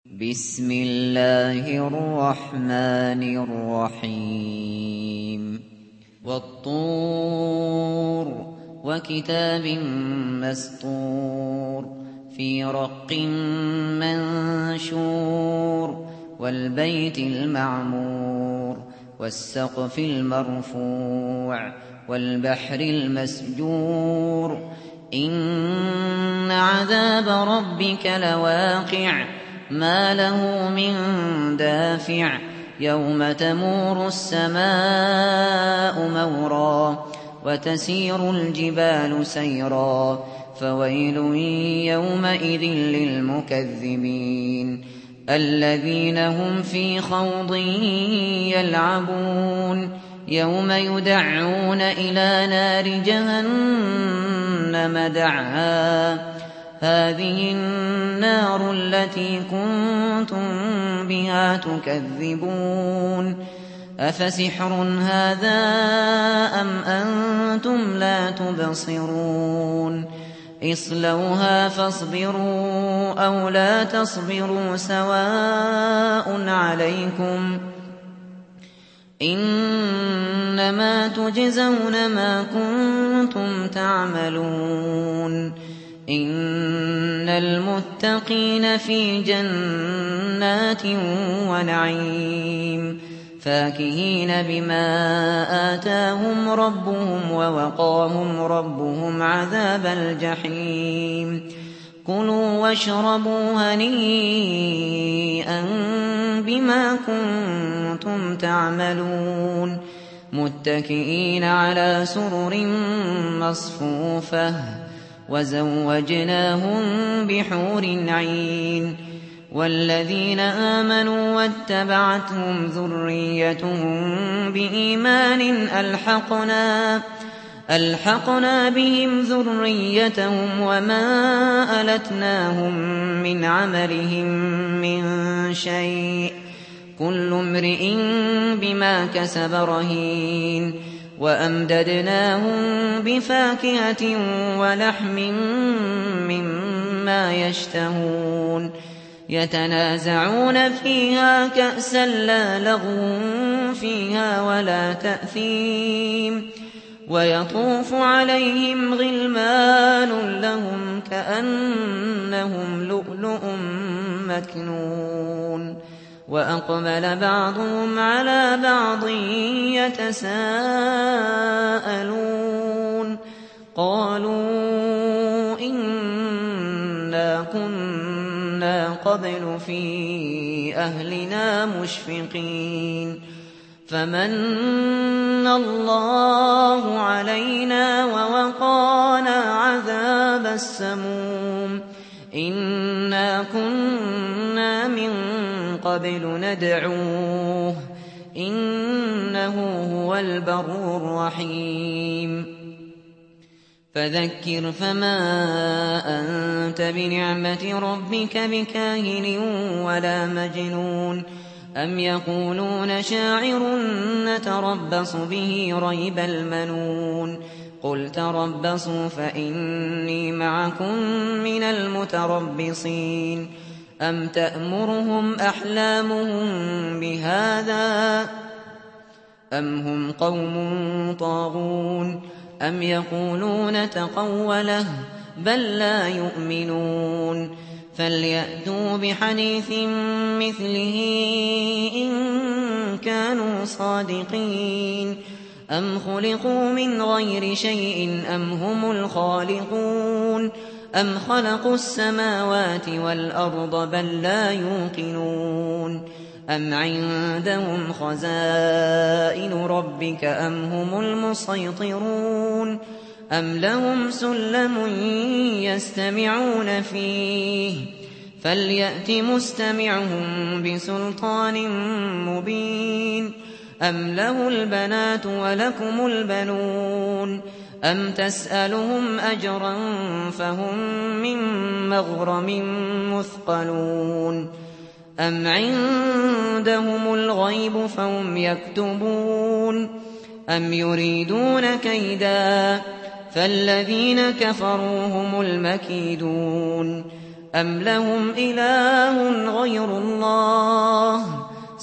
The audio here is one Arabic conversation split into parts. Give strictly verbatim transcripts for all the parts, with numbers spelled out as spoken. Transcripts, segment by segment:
بسم الله الرحمن الرحيم والطور وكتاب مسطور في رق منشور والبيت المعمور والسقف المرفوع والبحر المسجور إن عذاب ربك لواقع ما له من دافع يوم تمور السماء مورا وتسير الجبال سيرا فويل يومئذ للمكذبين الذين هم في خوض يلعبون يوم يدعون إلى نار جهنم دعا هذه النار التي كنتم بها تكذبون أفسحر هذا أم أنتم لا تبصرون اصلوها فاصبروا أو لا تصبروا سواء عليكم إنما تجزون ما كنتم تعملون إن المتقين في جنات ونعيم فاكهين بما آتاهم ربهم ووقاهم ربهم عذاب الجحيم كلوا واشربوا هنيئا بما كنتم تعملون متكئين على سرر مصفوفة وزوجناهم بحور عين والذين آمنوا واتبعتهم ذريتهم بإيمان ألحقنا ألحقنا بهم ذريتهم وما ألتناهم من عملهم من شيء كل امرئ بما كسب رهين وأمددناهم بفاكهة ولحم مما يشتهون يتنازعون فيها كأسا لا لغو فيها ولا تأثيم ويطوف عليهم غلمان لهم كأنهم لؤلؤ مكنون وأقبل بعضهم على بعض يتساءلون قالوا إنا كنا قبل في أهلنا مشفقين فمن الله علينا ووقانا عذاب السموم إنا كنا من قبل ندعوه إنه هو البر الرحيم فذكر فما أنت بنعمة ربك بكاهن ولا مجنون أم يقولون شاعر نتربص به ريب المنون قل تربصوا فإني معكم من المتربصين أم تأمرهم أحلامهم بهذا أم هم قوم طاغون أم يقولون تقوله بل لا يؤمنون فليأتوا بحديث مثله إن كانوا صادقين أم خلقوا من غير شيء أم هم الخالقون أم خلقوا السماوات والأرض بل لا يوقنون أم عندهم خزائن ربك أم هم المسيطرون أم لهم سلم يستمعون فيه فليأت مستمعهم بسلطان مبين أم له البنات ولكم البنون أم تسألهم أجرا فهم من مغرم مثقلون أم عندهم الغيب فهم يكتبون أم يريدون كيدا فالذين كفروا هم المكيدون أم لهم إله غير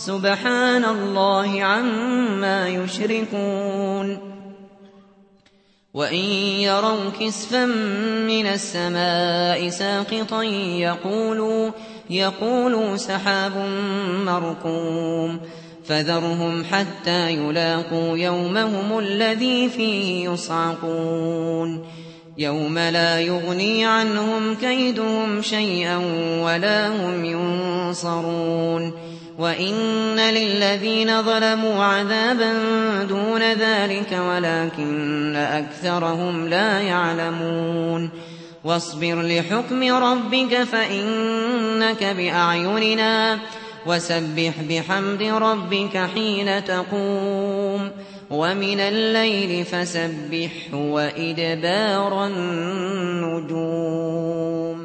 سبحان الله عما يشركون وإن يروا كسفا من السماء ساقطا يقولوا, يقولوا سحاب مركوم فذرهم حتى يلاقوا يومهم الذي فيه يصعقون يوم لا يغني عنهم كيدهم شيئا ولا هم ينصرون وإن للذين ظلموا عذابا دون ذلك ولكن أكثرهم لا يعلمون واصبر لحكم ربك فإنك بأعيننا وسبح بحمد ربك حين تقوم ومن الليل فسبحه وإدبار النجوم